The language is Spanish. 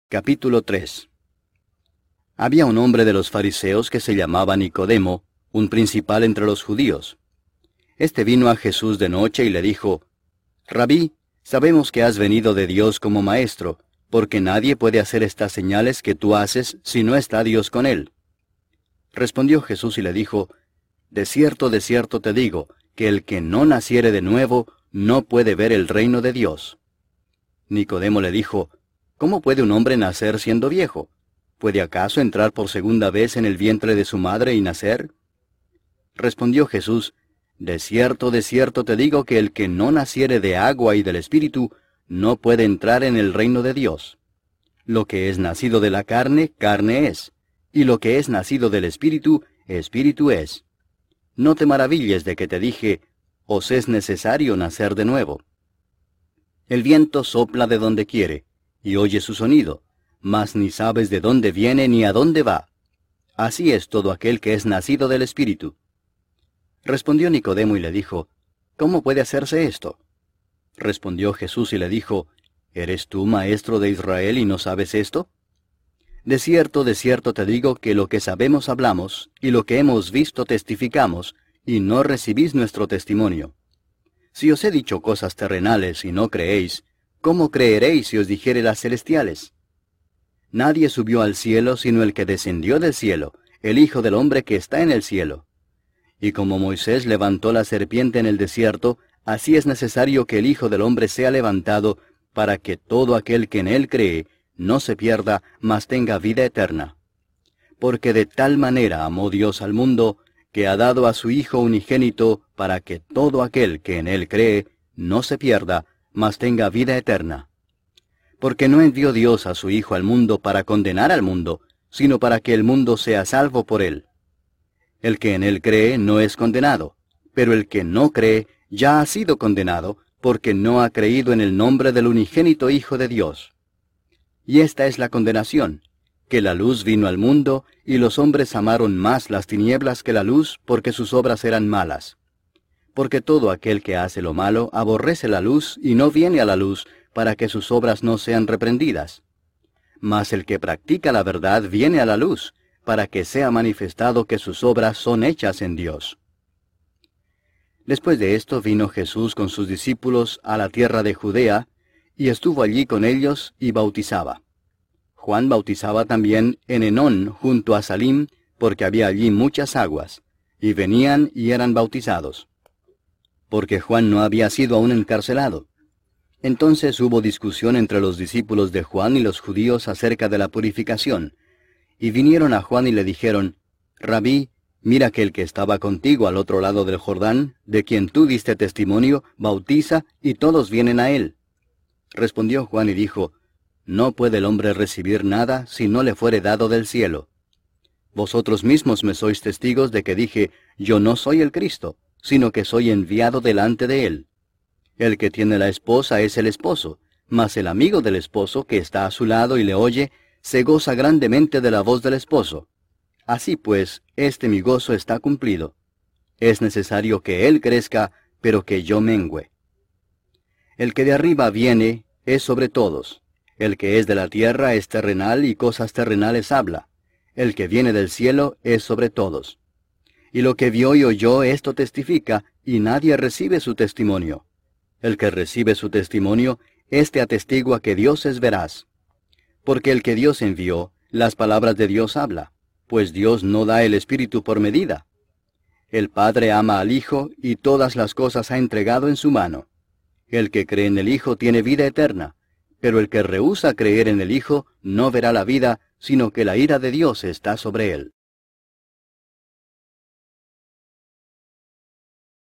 Capítulo 3. Había un hombre de los fariseos que se llamaba Nicodemo, un principal entre los judíos. Este vino a Jesús de noche y le dijo: Rabí, sabemos que has venido de Dios como maestro, porque nadie puede hacer estas señales que tú haces si no está Dios con él. Respondió Jesús y le dijo: de cierto te digo, que el que no naciere de nuevo no puede ver el reino de Dios. Nicodemo le dijo: ¿cómo puede un hombre nacer siendo viejo? ¿Puede acaso entrar por segunda vez en el vientre de su madre y nacer? Respondió Jesús: de cierto te digo que el que no naciere de agua y del Espíritu no puede entrar en el reino de Dios. Lo que es nacido de la carne, carne es, y lo que es nacido del Espíritu, Espíritu es. No te maravilles de que te dije: os es necesario nacer de nuevo. El viento sopla de donde quiere, y oye su sonido, mas ni sabes de dónde viene ni a dónde va. Así es todo aquel que es nacido del Espíritu. Respondió Nicodemo y le dijo: ¿cómo puede hacerse esto? Respondió Jesús y le dijo: ¿eres tú maestro de Israel y no sabes esto? De cierto te digo que lo que sabemos hablamos, y lo que hemos visto testificamos, y no recibís nuestro testimonio. Si os he dicho cosas terrenales y no creéis, ¿cómo creeréis si os dijere las celestiales? Nadie subió al cielo sino el que descendió del cielo, el Hijo del Hombre que está en el cielo. Y como Moisés levantó la serpiente en el desierto, así es necesario que el Hijo del Hombre sea levantado, para que todo aquel que en él cree no se pierda, mas tenga vida eterna. Porque de tal manera amó Dios al mundo, que ha dado a su Hijo unigénito, para que todo aquel que en él cree no se pierda, mas tenga vida eterna. Porque no envió Dios a su Hijo al mundo para condenar al mundo, sino para que el mundo sea salvo por él. El que en él cree no es condenado, pero el que no cree ya ha sido condenado, porque no ha creído en el nombre del unigénito Hijo de Dios. Y esta es la condenación, que la luz vino al mundo, y los hombres amaron más las tinieblas que la luz, porque sus obras eran malas. Porque todo aquel que hace lo malo aborrece la luz, y no viene a la luz, para que sus obras no sean reprendidas. Mas el que practica la verdad viene a la luz, para que sea manifestado que sus obras son hechas en Dios. Después de esto vino Jesús con sus discípulos a la tierra de Judea, y estuvo allí con ellos y bautizaba. Juan bautizaba también en Enón junto a Salim, porque había allí muchas aguas, y venían y eran bautizados. Porque Juan no había sido aún encarcelado. Entonces hubo discusión entre los discípulos de Juan y los judíos acerca de la purificación, y vinieron a Juan y le dijeron: Rabí, mira que el que estaba contigo al otro lado del Jordán, de quien tú diste testimonio, bautiza, y todos vienen a él. Respondió Juan y dijo: no puede el hombre recibir nada si no le fuere dado del cielo. Vosotros mismos me sois testigos de que dije: yo no soy el Cristo, sino que soy enviado delante de él. El que tiene la esposa es el esposo, mas el amigo del esposo que está a su lado y le oye, se goza grandemente de la voz del esposo. Así pues, mi gozo está cumplido. Es necesario que él crezca, pero que yo mengüe. El que de arriba viene es sobre todos. El que es de la tierra es terrenal y cosas terrenales habla. El que viene del cielo es sobre todos. Y lo que vio y oyó esto testifica, y nadie recibe su testimonio. El que recibe su testimonio, éste atestigua que Dios es veraz. Porque el que Dios envió, las palabras de Dios habla, pues Dios no da el Espíritu por medida. El Padre ama al Hijo, y todas las cosas ha entregado en su mano. El que cree en el Hijo tiene vida eterna, pero el que rehúsa creer en el Hijo no verá la vida, sino que la ira de Dios está sobre él.